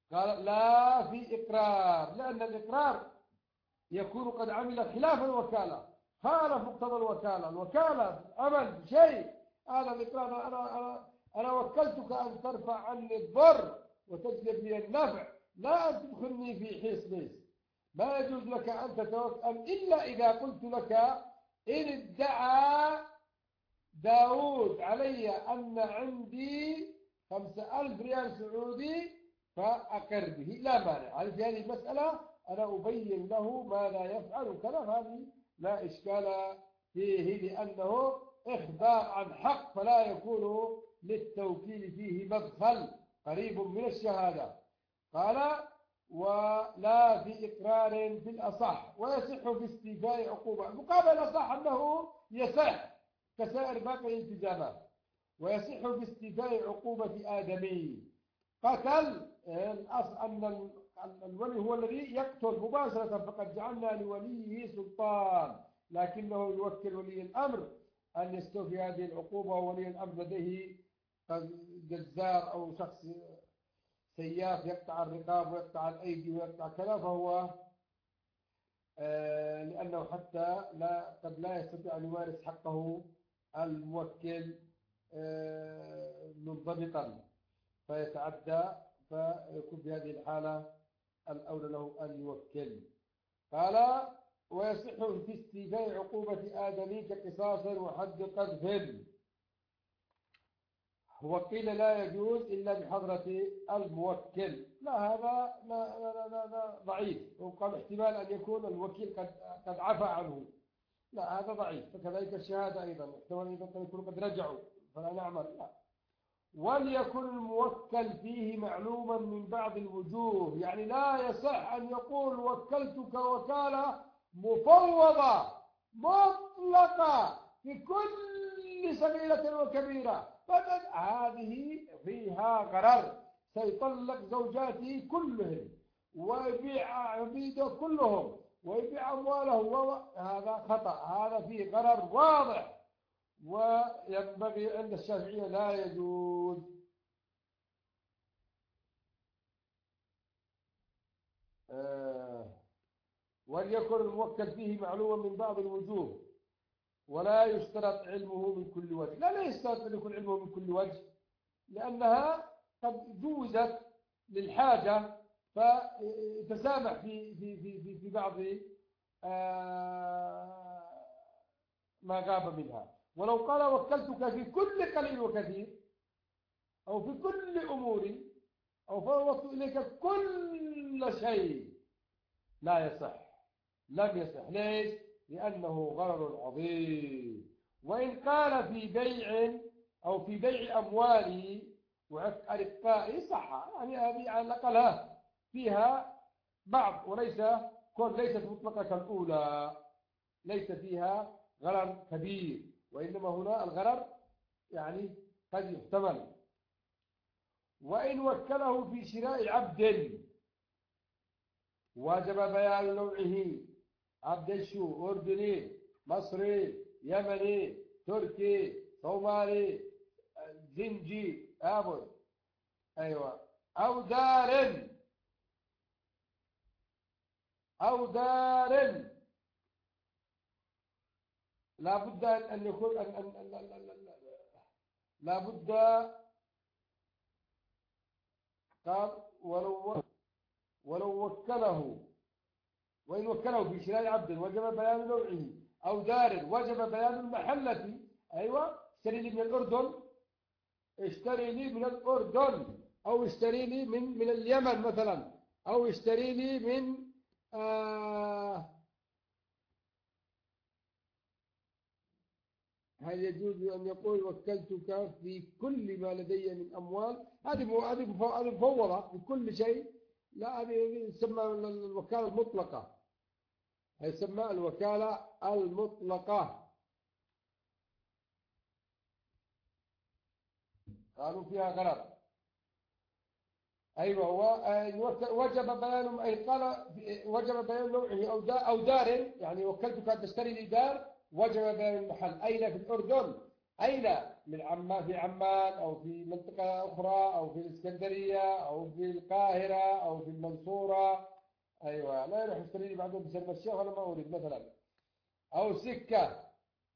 Speaker 1: قال لا في إقرار، لأن الإقرار يكون قد عمل خلاف الوكالة، خالف مقتضى الوكالة. الوكالة عمل شيء، هذا الإقرار أنا وكلتك أن ترفع عني الضر وتجلب لي النفع، لا أن تدخلني في حيص بيص. ما يجوز لك أن تتوكل إلا إذا قلت لك إن ادعى داود علي أن عندي 5000 ريال سعودي فأقر به، لا مانع. في هذه المسألة أنا أبين له ماذا يفعل وكذا، هذه لا إشكال فيه، لأنه إخبار عن حق فلا يكون للتوكيل فيه مدخل، قريب من الشهادة. قال ولا في إقرار في الأصح، ويصح في استيفاء عقوبة. مقابل الأصح أنه يصح كسائر باقي الالتزامات، ويصح في استيفاء عقوبة آدمي. قتل الأصل أن الولي هو الذي يقتل مباشرة، فقد جعلنا لوليه سلطان، لكنه يوكل ولي الأمر أن يستوفي هذه العقوبة، وولي الأمر لديه جزار أو شخص سياف يقطع الرقاب ويقطع الأيدي ويقطع كذا، فهو لأنه حتى قد لا يستطيع أن يمارس حقه الموكل منضبطا فيتعدى، فيكون في هذه الحالة الأولى له أن يوكل. قال ويصح في استيفاء عقوبة آدمي كقصاص وحد قذف. وقيل لا يجوز إلا بحضرة الموكل. لا هذا لا ضعيف، وقال احتمال أن يكون الوكيل قد عفى عنه، لا هذا ضعيف. فكذلك الشهادة أيضا احتمال أيضا قد يكون قد رجعوا فلا نعمل، لا. وليكن الموكل فيه معلوما من بعض الوجوه، يعني لا يصح أن يقول وكلتك وكالة مفوضة مطلقة في كل صغيرة وكبيرة، هذه فيها غرر، سيطلق زوجاته كلهم ويبيع عبيده كلهم ويبيع أمواله، هذا خطأ، هذا فيه غرر واضح، وينبغي عند الشافعية لا يجوز. وليكن الموكل فيه معلوما من بعض الوجوه، ولا يشترط علمه من كل وجه. لا يشترط أن يكون علمه من كل وجه، لأنها قد جوزت للحاجة فتسامح في بعض ما غاب منها. ولو قال وكلتك في كل قليل وكثير أو في كل أموري أو فوضت إليك كل شيء لا يصح، لم يصح. ليش؟ لأنه غرر عظيم. وإن قال في بيع أو في بيع أموالي وعتق أرقائي صح، يعني هذه على الأقل فيها بعض، ليست مطلقة كالأولى، ليس فيها غرر كبير، وإنما هنا الغرر يعني قد يحتمل. وإن وكله في شراء عبد وجب بيان نوعه، عبد شو، أردني، مصري، يمني، تركي، صومالي، زنجي، أبد، أيوة، أو دار لا بد أن يكون لا بد. قال ولو وكله، وإن وكله في شراء عبد وجب بيان نوعه، أو دار وجب بيان المحلة. أيوة، اشتري لي من الأردن، اشتري لي من الأردن، أو اشتري لي من اليمن مثلا، أو اشتري لي من هل يجوز أن يقول وكلتك في كل ما لدي من أموال؟ هذه مفوضة بكل شيء، لا هذه تسمى الوكالة المطلقة، يسمى الوكالة المطلقة، قالوا فيها غرر. أيوة، وجب بيان، أي قال وجب بيان نوعه أو دار، يعني وكلتك أن تشتري لي دار، وجب بيان المحل، أين في الأردن، أين من عمان، في عمان أو في منطقة أخرى أو في الإسكندرية أو في القاهرة أو في المنصورة، أيوة، لا يروح يشتري لي بعدين بشرم الشيخ وأنا ما أريد مثلا. أو سكة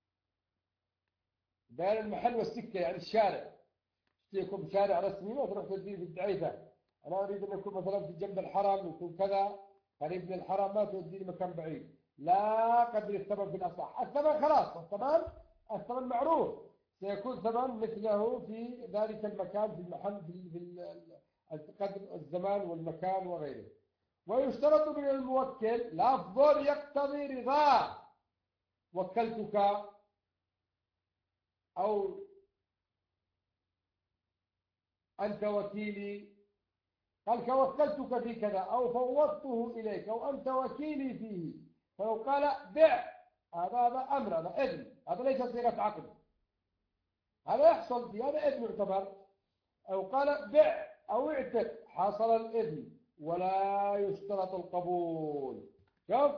Speaker 1: بين المحل والسكة، يعني الشارع، يكون شارع رسمي ما تروح تدير في الدعيثة، أنا أريد أن يكون مثلا في جنب الحرم، يكون كذا قريب من الحرم، ما توديني مكان بعيد، لا قدر الثمن في الأصح. الثمن خلاص، الثمن معروف، سيكون ثمن مثله في ذلك المكان، في المحل، في قدر الزمان والمكان وغيره. ويشترط من الموكل لفظ يقتضي رضاه، وكلتك أو أنت وكيلي، قال كوكلتك في كذا أو فوضته إليك أو أنت وكيلي فيه، فلو قال بع، هذا أمر، هذا إذن، هذا ليس صيغة عقد، هذا يحصل في هذا إذن يعتبر. أو قال بع أو اعتق، حصل الإذن، ولا يشترط القبول. شوف،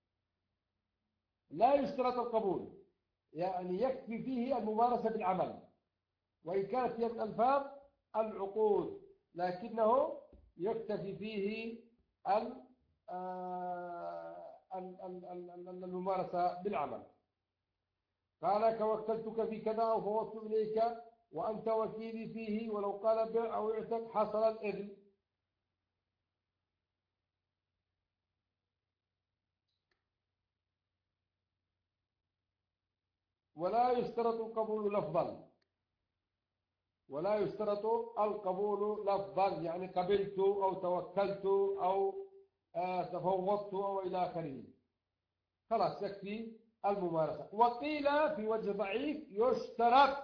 Speaker 1: لا يشترط القبول، يعني يكفي فيه الممارسة بالعمل، وإن كانت هي من ألفاظ العقود، لكنه يكتفي فيه الممارسة بالعمل. قال كوكلتك في كذا أو فوضت إليك وأنت وكيلي فيه، ولو قال بع أو اعتق حصل الإذن. ولا يشترط القبول لفظا، ولا يشترط القبول لفظا، يعني قبلت أو توكلت أو تفوضت أو إلى آخره، خلاص يكفي الممارسة. وقيل في وجه ضعيف يشترط،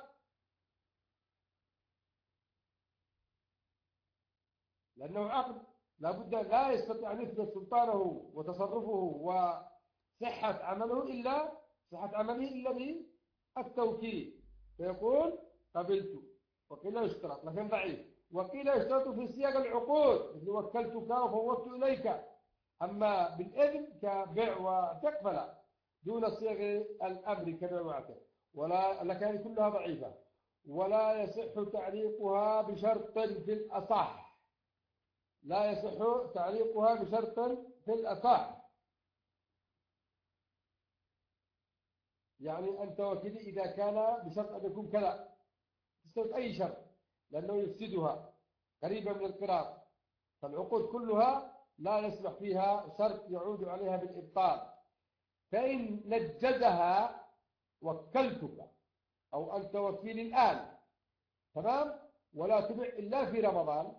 Speaker 1: لأنه عقد لابد لا يستطيع أن يثبت سلطانه وتصرفه وصحة عمله إلا بالتوكيد، فيقول قبلت. وقيل يشترط، لكن ضعيف. وقيل يشترط في سياق العقود، مثل وكلتك وفوضت إليك، أما بالإذن كبيع وعتق فلا، دون صيغ الأمر كبيع وعتق، لكن كلها ضعيفة. ولا يصح تعليقها بشرط في الأصح، لا يصح تعليقها بشرط في الأصح، يعني أنت وكيلي إذا كان بشرط أن يكون كذا، تستوي أي شرط، لأنه يفسدها قريبا من القراط. فالعقود كلها لا يصلح فيها شرط يعود عليها بالإبطال. فإن نجزها وكلتك أو أنت وكيل الآن، تمام، ولا تبع إلا في رمضان،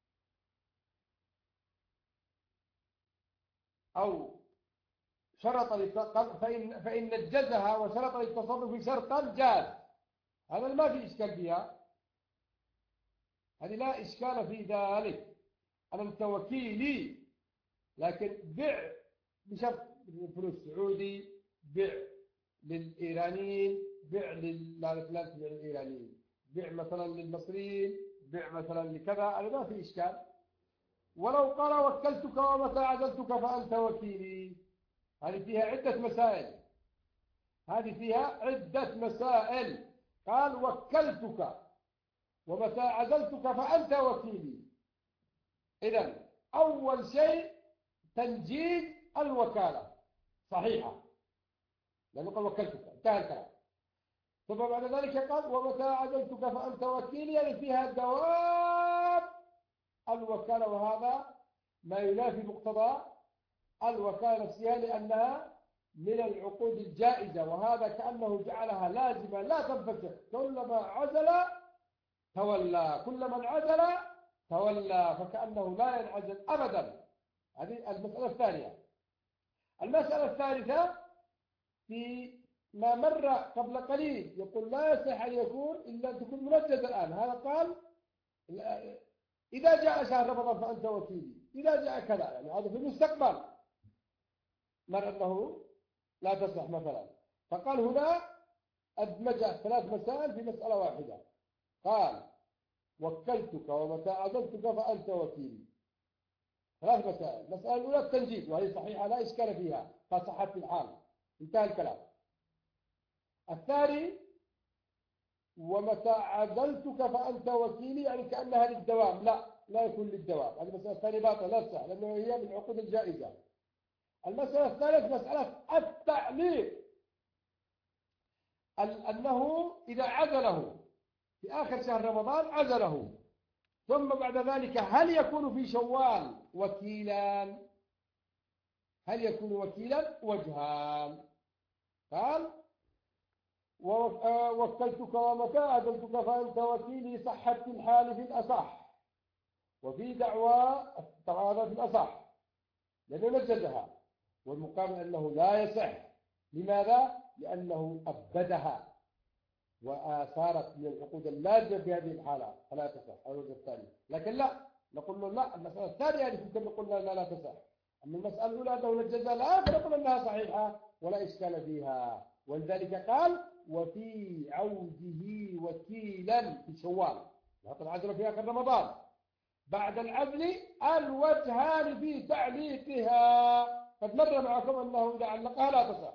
Speaker 1: أو شرط فإن نجزها وشرط للتصرف شرطا جاز، هذا ما في إشكال فيها، هذه لا إشكال في ذلك، أنت وكيلي، لكن بع بشرط الفلوس السعودي، بع للإيرانيين، بع للإيرانيين، بع مثلا للمصريين، بع مثلا لكذا، هذا ما في إشكال. ولو قال وكلتك ومتى عزلتك فأنت وكيلي، هذه فيها عدة مسائل، قال وكلتك ومتى عزلتك فأنت وكيلي. إذن أول شيء تنجيز الوكالة صحيحة، لأنه قال وكلتك، انتهى الكلام. ثم بعد ذلك قال ومتى عزلتك فأنت وكيلي، يعني فيها دوام الوكالة، وهذا ما ينافي مقتضى الوكالة نفسها، لأنها من العقود الجائزة، وهذا كأنه جعلها لازمة لا تنفسخ، كلما عزل تولى، كلما انعزل تولى، فكأنه لا ينعزل أبدا. هذه المسألة الثانية. المسألة الثالثة في ما مر قبل قليل، يقول لا يصح أن يكون إلا أن تكون منجز الآن. هذا قال إذا جاء شهر رمضان فأنت وكيلي، إذا جاء كذا، يعني هذا في المستقبل، مر أنه لا تصح مثلا. فقال هنا أدمج 3 مسائل في مسألة واحدة، قال وكلتك ومتى عزلتك فأنت وكيلي، 3 مسائل. المسألة الأولى التنجيز، وهي صحيحة لا إشكال فيها، فصحت في الحال، انتهى الكلام. الثاني ومتى عزلتك فأنت وكيلي، يعني كأنها للدوام. لا يكون للدوام. هذه المسألة الثانية باطلة لا تصح، لأنه هي من العقود الجائزة. المسألة الثالثة مسألة التعليق، أنه إذا عزله في آخر شهر رمضان عزله، ثم بعد ذلك هل يكون في شوال وكيلا؟ هل يكون وكيلا؟ وجهان. قال وكلتك ومتى عزلتك فأنت وكيلي، صحت في الحال في الأصح، وفي دعوى هذا في الأصح لأنه نجدها، والمقابل أنه لا يصح. لماذا؟ لأنه أبدها وآثارت من العقود اللازمة في هذه الحالة، فلا تصح. الوجه الثاني. لكن لا نقول له لا، المسألة الثانية اللي كنا قلنا لا تصح. أما المسألة الأولى أنه نجدها لا، فنقول أنها صحيحة ولا إشكال فيها. ولذلك قال وفي عوده وكيلا في شوال، وهذا العزل في آخر رمضان. بعد العزل الوجهان في تعليقها. قد مر معكم أنه إذا علقها لا تصح،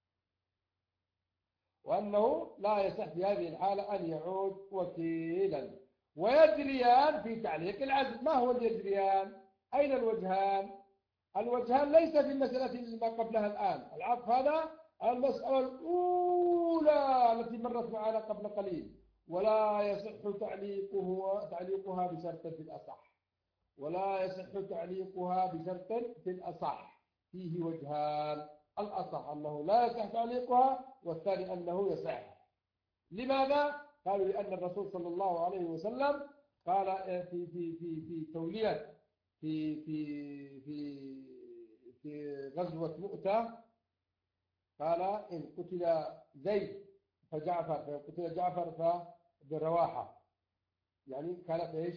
Speaker 1: وأنه لا يصح في هذه الحالة أن يعود وكيلا. ويجريان في تعليق العزل. ما هو اليجريان؟ أين الوجهان؟ الوجهان ليس في المسألة ما قبلها الآن. العطف هذا المسألة الأولى التي مرت معنا قبل قليل. ولا يصح تعليقها بشرط في الأصح، ولا يصح تعليقها بشرط في الأصح. فيه وجهان، الأصح أنه لا يصح تعليقها، والثاني أنه يصح. لماذا؟ قالوا لأن الرسول صلى الله عليه وسلم قال في تولية في في في في غزوة مؤتة، قال إن قتل زيد فجعفر، فإن قتل جعفر فبرواحة، يعني كانت إيش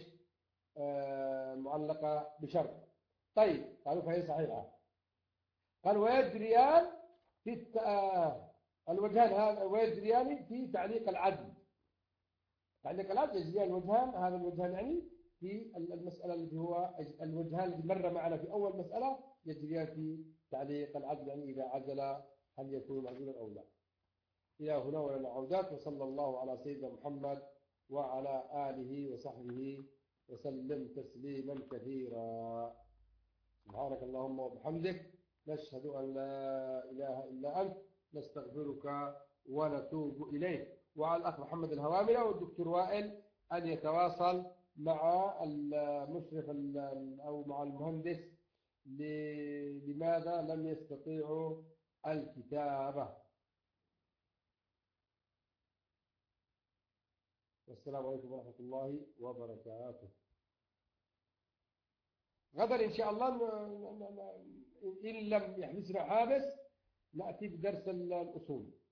Speaker 1: معلقة بشرط. طيب قالوا فهي صحيحة. قال ويجريان في الوجهان هذا، ويجريان في تعليق العدل. تعليق العدل يجريان الوجهان، هذا الوجهان يعني في المسألة التي هو الوجهان الذي مر معنا في أول مسألة يجريان في تعليق العدل، يعني إذا عزل هل يكون معزولا أو لا. إلى هنا ولنا عودات. وصلى الله على سيدنا محمد وعلى آله وصحبه وسلم تسليما كثيرا. سبحانك اللهم وبحمدك، نشهد أن لا إله إلا أنت، نستغفرك ونتوب إليك. وعلى الأخ محمد الهواملة والدكتور وائل أن يتواصل مع المشرف أو مع المهندس لماذا لم يستطيعوا الكتابة. والسلام عليكم ورحمة الله وبركاته. غدا إن شاء الله إن لم يحبسنا حابس نأتي بدرس الأصول.